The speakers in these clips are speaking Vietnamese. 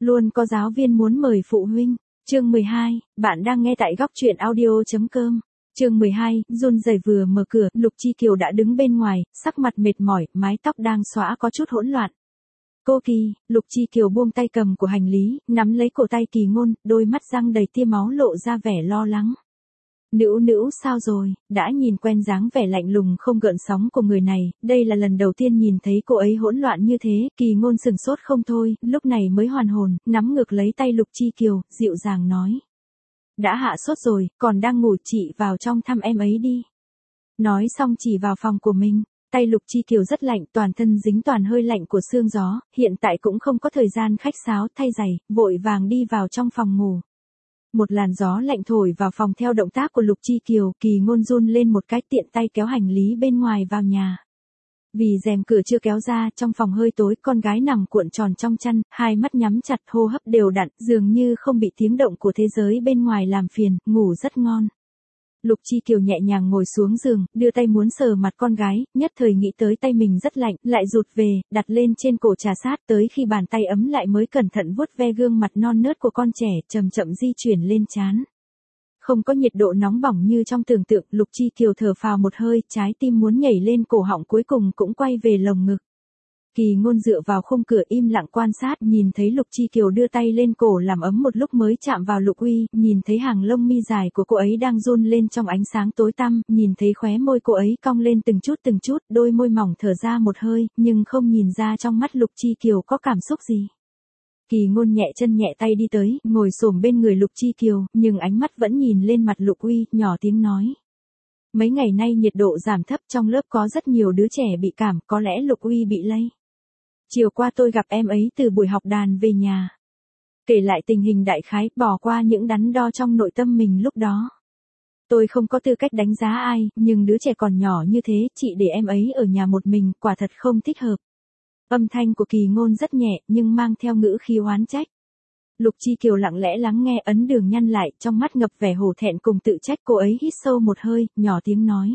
Luôn có giáo viên muốn mời phụ huynh. Chương 12, bạn đang nghe tại góc truyện audio.com. Chương 12, run rẩy vừa mở cửa, Lục Chi Kiều đã đứng bên ngoài, sắc mặt mệt mỏi, mái tóc đang xõa có chút hỗn loạn. Cô Kỳ, Lục Chi Kiều buông tay cầm của hành lý, nắm lấy cổ tay Kỳ Ngôn, đôi mắt răng đầy tia máu lộ ra vẻ lo lắng. Nữu nữu sao rồi, đã nhìn quen dáng vẻ lạnh lùng không gợn sóng của người này, đây là lần đầu tiên nhìn thấy cô ấy hỗn loạn như thế, Kỳ Ngôn sừng sốt không thôi, lúc này mới hoàn hồn, nắm ngược lấy tay Lục Chi Kiều, dịu dàng nói. Đã hạ sốt rồi, còn đang ngủ, chị vào trong thăm em ấy đi. Nói xong chỉ vào phòng của mình. Tay Lục Chi Kiều rất lạnh, toàn thân dính toàn hơi lạnh của sương gió, hiện tại cũng không có thời gian khách sáo, thay giày, vội vàng đi vào trong phòng ngủ. Một làn gió lạnh thổi vào phòng theo động tác của Lục Chi Kiều, Kỳ Ngôn run lên một cái, tiện tay kéo hành lý bên ngoài vào nhà. Vì rèm cửa chưa kéo ra, trong phòng hơi tối, con gái nằm cuộn tròn trong chăn, hai mắt nhắm chặt, hô hấp đều đặn, dường như không bị tiếng động của thế giới bên ngoài làm phiền, ngủ rất ngon. Lục Chi Kiều nhẹ nhàng ngồi xuống giường, đưa tay muốn sờ mặt con gái, nhất thời nghĩ tới tay mình rất lạnh, lại rụt về, đặt lên trên cổ trà sát, tới khi bàn tay ấm lại mới cẩn thận vuốt ve gương mặt non nớt của con trẻ, chậm chậm di chuyển lên trán. Không có nhiệt độ nóng bỏng như trong tưởng tượng, Lục Chi Kiều thở phào một hơi, trái tim muốn nhảy lên cổ họng cuối cùng cũng quay về lồng ngực. Kỳ Ngôn dựa vào khung cửa im lặng quan sát, nhìn thấy Lục Chi Kiều đưa tay lên cổ làm ấm một lúc mới chạm vào Lục Uy, nhìn thấy hàng lông mi dài của cô ấy đang run lên trong ánh sáng tối tăm, nhìn thấy khóe môi cô ấy cong lên từng chút, đôi môi mỏng thở ra một hơi, nhưng không nhìn ra trong mắt Lục Chi Kiều có cảm xúc gì. Kỳ Ngôn nhẹ chân nhẹ tay đi tới, ngồi xổm bên người Lục Chi Kiều, nhưng ánh mắt vẫn nhìn lên mặt Lục Uy, nhỏ tiếng nói. Mấy ngày nay nhiệt độ giảm thấp, trong lớp có rất nhiều đứa trẻ bị cảm, có lẽ Lục Uy bị lây. Chiều qua tôi gặp em ấy từ buổi học đàn về nhà. Kể lại tình hình đại khái, bỏ qua những đắn đo trong nội tâm mình lúc đó. Tôi không có tư cách đánh giá ai, nhưng đứa trẻ còn nhỏ như thế, chị để em ấy ở nhà một mình, quả thật không thích hợp. Âm thanh của Kỳ Ngôn rất nhẹ, nhưng mang theo ngữ khí oán trách. Lục Chi Kiều lặng lẽ lắng nghe, ấn đường nhăn lại, trong mắt ngập vẻ hổ thẹn cùng tự trách, cô ấy hít sâu một hơi, nhỏ tiếng nói.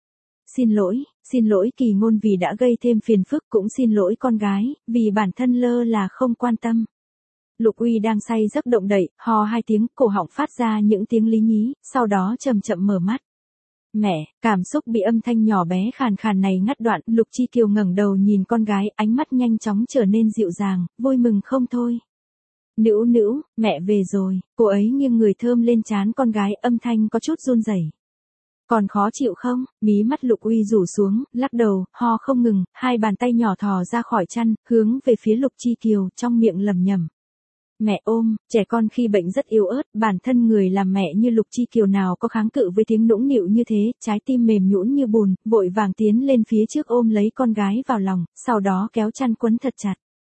Xin lỗi Kỳ Ngôn vì đã gây thêm phiền phức, cũng xin lỗi con gái, vì bản thân lơ là không quan tâm. Lục Uy đang say giấc động đậy, hò hai tiếng, cổ họng phát ra những tiếng lý nhí, sau đó chậm chậm mở mắt. Mẹ, cảm xúc bị âm thanh nhỏ bé khàn khàn này ngắt đoạn, Lục Chi Kiều ngẩng đầu nhìn con gái, ánh mắt nhanh chóng trở nên dịu dàng, vui mừng không thôi. Nữu nữu, mẹ về rồi, cô ấy nghiêng người thơm lên trán con gái, âm thanh có chút run rẩy. Còn khó chịu không? Mí mắt Lục Uy rủ xuống, lắc đầu, ho không ngừng, hai bàn tay nhỏ thò ra khỏi chăn, hướng về phía Lục Chi Kiều, trong miệng lẩm nhẩm. Mẹ ôm, trẻ con khi bệnh rất yếu ớt, bản thân người làm mẹ như Lục Chi Kiều nào có kháng cự với tiếng nũng nịu như thế, trái tim mềm nhũn như bùn, vội vàng tiến lên phía trước ôm lấy con gái vào lòng, sau đó kéo chăn quấn thật chặt.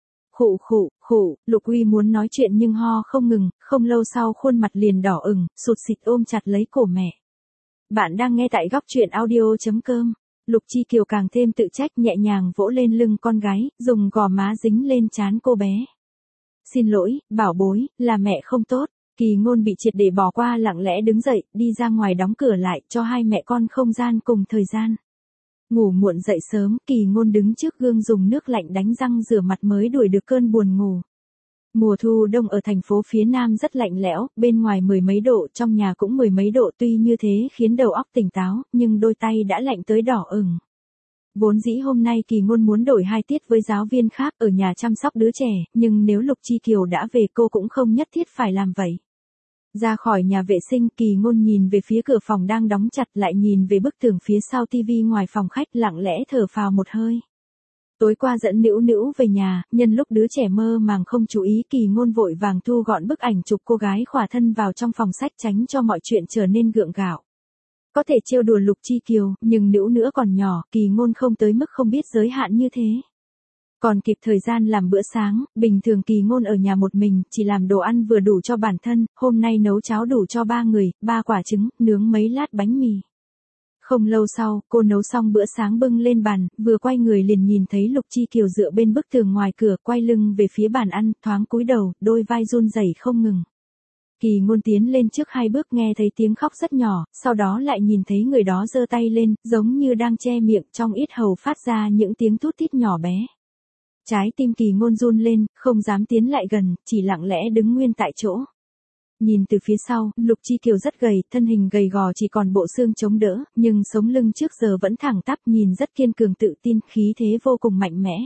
Khụ, Lục Uy muốn nói chuyện nhưng ho không ngừng, không lâu sau khuôn mặt liền đỏ ửng, sụt sịt ôm chặt lấy cổ mẹ. Bạn đang nghe tại góc truyện audio.com. Lục Chi Kiều càng thêm tự trách, nhẹ nhàng vỗ lên lưng con gái, dùng gò má dính lên trán cô bé. Xin lỗi, bảo bối, là mẹ không tốt. Kỳ Ngôn bị triệt để bỏ qua, lặng lẽ đứng dậy, đi ra ngoài đóng cửa lại, cho hai mẹ con không gian cùng thời gian. Ngủ muộn dậy sớm, Kỳ Ngôn đứng trước gương dùng nước lạnh đánh răng rửa mặt mới đuổi được cơn buồn ngủ. Mùa thu đông ở thành phố phía Nam rất lạnh lẽo, bên ngoài mười mấy độ, trong nhà cũng mười mấy độ, tuy như thế khiến đầu óc tỉnh táo, nhưng đôi tay đã lạnh tới đỏ ửng. Vốn dĩ hôm nay Kỳ Ngôn muốn đổi 2 tiết với giáo viên khác ở nhà chăm sóc đứa trẻ, nhưng nếu Lục Chi Kiều đã về cô cũng không nhất thiết phải làm vậy. Ra khỏi nhà vệ sinh, Kỳ Ngôn nhìn về phía cửa phòng đang đóng chặt, lại nhìn về bức tường phía sau tivi ngoài phòng khách, lặng lẽ thở phào một hơi. Tối qua dẫn Nữu Nữu về nhà, nhân lúc đứa trẻ mơ màng không chú ý, Kỳ Ngôn vội vàng thu gọn bức ảnh chụp cô gái khỏa thân vào trong phòng sách, tránh cho mọi chuyện trở nên gượng gạo. Có thể trêu đùa Lục Chi Kiều, nhưng Nữu nữa còn nhỏ, Kỳ Ngôn không tới mức không biết giới hạn như thế. Còn kịp thời gian làm bữa sáng, bình thường Kỳ Ngôn ở nhà một mình, chỉ làm đồ ăn vừa đủ cho bản thân, hôm nay nấu cháo đủ cho 3 người, 3 quả trứng, nướng mấy lát bánh mì. Không lâu sau, cô nấu xong bữa sáng bưng lên bàn, vừa quay người liền nhìn thấy Lục Chi Kiều dựa bên bức tường ngoài cửa, quay lưng về phía bàn ăn, thoáng cúi đầu, đôi vai run rẩy không ngừng. Kỳ Ngôn tiến lên trước 2 bước, nghe thấy tiếng khóc rất nhỏ, sau đó lại nhìn thấy người đó giơ tay lên, giống như đang che miệng, trong yết hầu phát ra những tiếng thút thít nhỏ bé. Trái tim Kỳ Ngôn run lên, không dám tiến lại gần, chỉ lặng lẽ đứng nguyên tại chỗ. Nhìn từ phía sau, Lục Chi Kiều rất gầy, thân hình gầy gò chỉ còn bộ xương chống đỡ, nhưng sống lưng trước giờ vẫn thẳng tắp, nhìn rất kiên cường tự tin, khí thế vô cùng mạnh mẽ.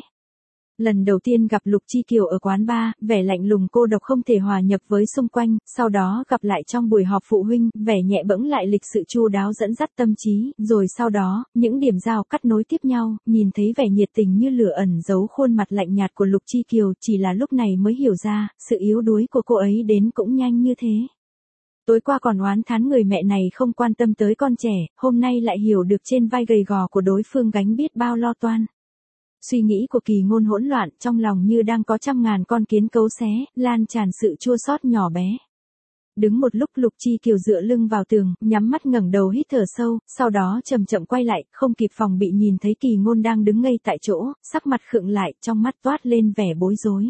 Lần đầu tiên gặp Lục Chi Kiều ở quán bar, vẻ lạnh lùng cô độc không thể hòa nhập với xung quanh, sau đó gặp lại trong buổi họp phụ huynh, vẻ nhẹ bẫng lại lịch sự chu đáo dẫn dắt tâm trí, rồi sau đó, những điểm giao cắt nối tiếp nhau, nhìn thấy vẻ nhiệt tình như lửa ẩn giấu khuôn mặt lạnh nhạt của Lục Chi Kiều, chỉ là lúc này mới hiểu ra, sự yếu đuối của cô ấy đến cũng nhanh như thế. Tối qua còn oán thán người mẹ này không quan tâm tới con trẻ, hôm nay lại hiểu được trên vai gầy gò của đối phương gánh biết bao lo toan. Suy nghĩ của Kỳ Ngôn hỗn loạn, trong lòng như đang có trăm ngàn con kiến cấu xé, lan tràn sự chua xót nhỏ bé. Đứng một lúc Lục Chi Kiều dựa lưng vào tường, nhắm mắt ngẩng đầu hít thở sâu, sau đó chậm chậm quay lại, không kịp phòng bị nhìn thấy Kỳ Ngôn đang đứng ngây tại chỗ, sắc mặt khựng lại, trong mắt toát lên vẻ bối rối.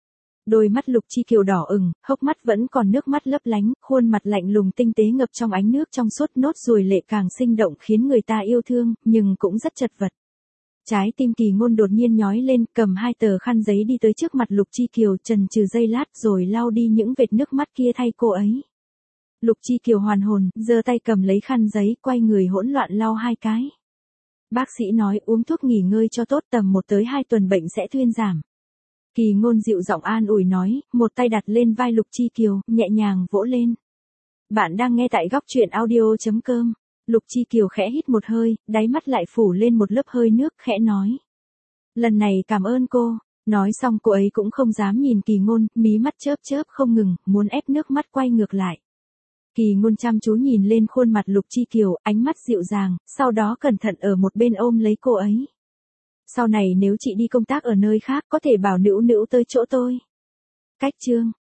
Đôi mắt Lục Chi Kiều đỏ ửng, hốc mắt vẫn còn nước mắt lấp lánh, khuôn mặt lạnh lùng tinh tế ngập trong ánh nước trong suốt, nốt ruồi lệ càng sinh động khiến người ta yêu thương, nhưng cũng rất chật vật. Trái tim Kỳ Ngôn đột nhiên nhói lên, cầm 2 tờ khăn giấy đi tới trước mặt Lục Chi Kiều, chần chừ giây lát rồi lau đi những vệt nước mắt kia thay cô ấy. Lục Chi Kiều hoàn hồn, giơ tay cầm lấy khăn giấy, quay người hỗn loạn lau 2 cái. Bác sĩ nói uống thuốc nghỉ ngơi cho tốt, tầm 1 tới 2 tuần bệnh sẽ thuyên giảm. Kỳ Ngôn dịu giọng an ủi nói, một tay đặt lên vai Lục Chi Kiều, nhẹ nhàng vỗ lên. Bạn đang nghe tại góc truyện audio.com. Lục Chi Kiều khẽ hít một hơi, đáy mắt lại phủ lên một lớp hơi nước, khẽ nói. Lần này cảm ơn cô. Nói xong cô ấy cũng không dám nhìn Kỳ Ngôn, mí mắt chớp chớp không ngừng, muốn ép nước mắt quay ngược lại. Kỳ Ngôn chăm chú nhìn lên khuôn mặt Lục Chi Kiều, ánh mắt dịu dàng, sau đó cẩn thận ở một bên ôm lấy cô ấy. Sau này nếu chị đi công tác ở nơi khác có thể bảo Nữu Nữu tới chỗ tôi. Cách chương.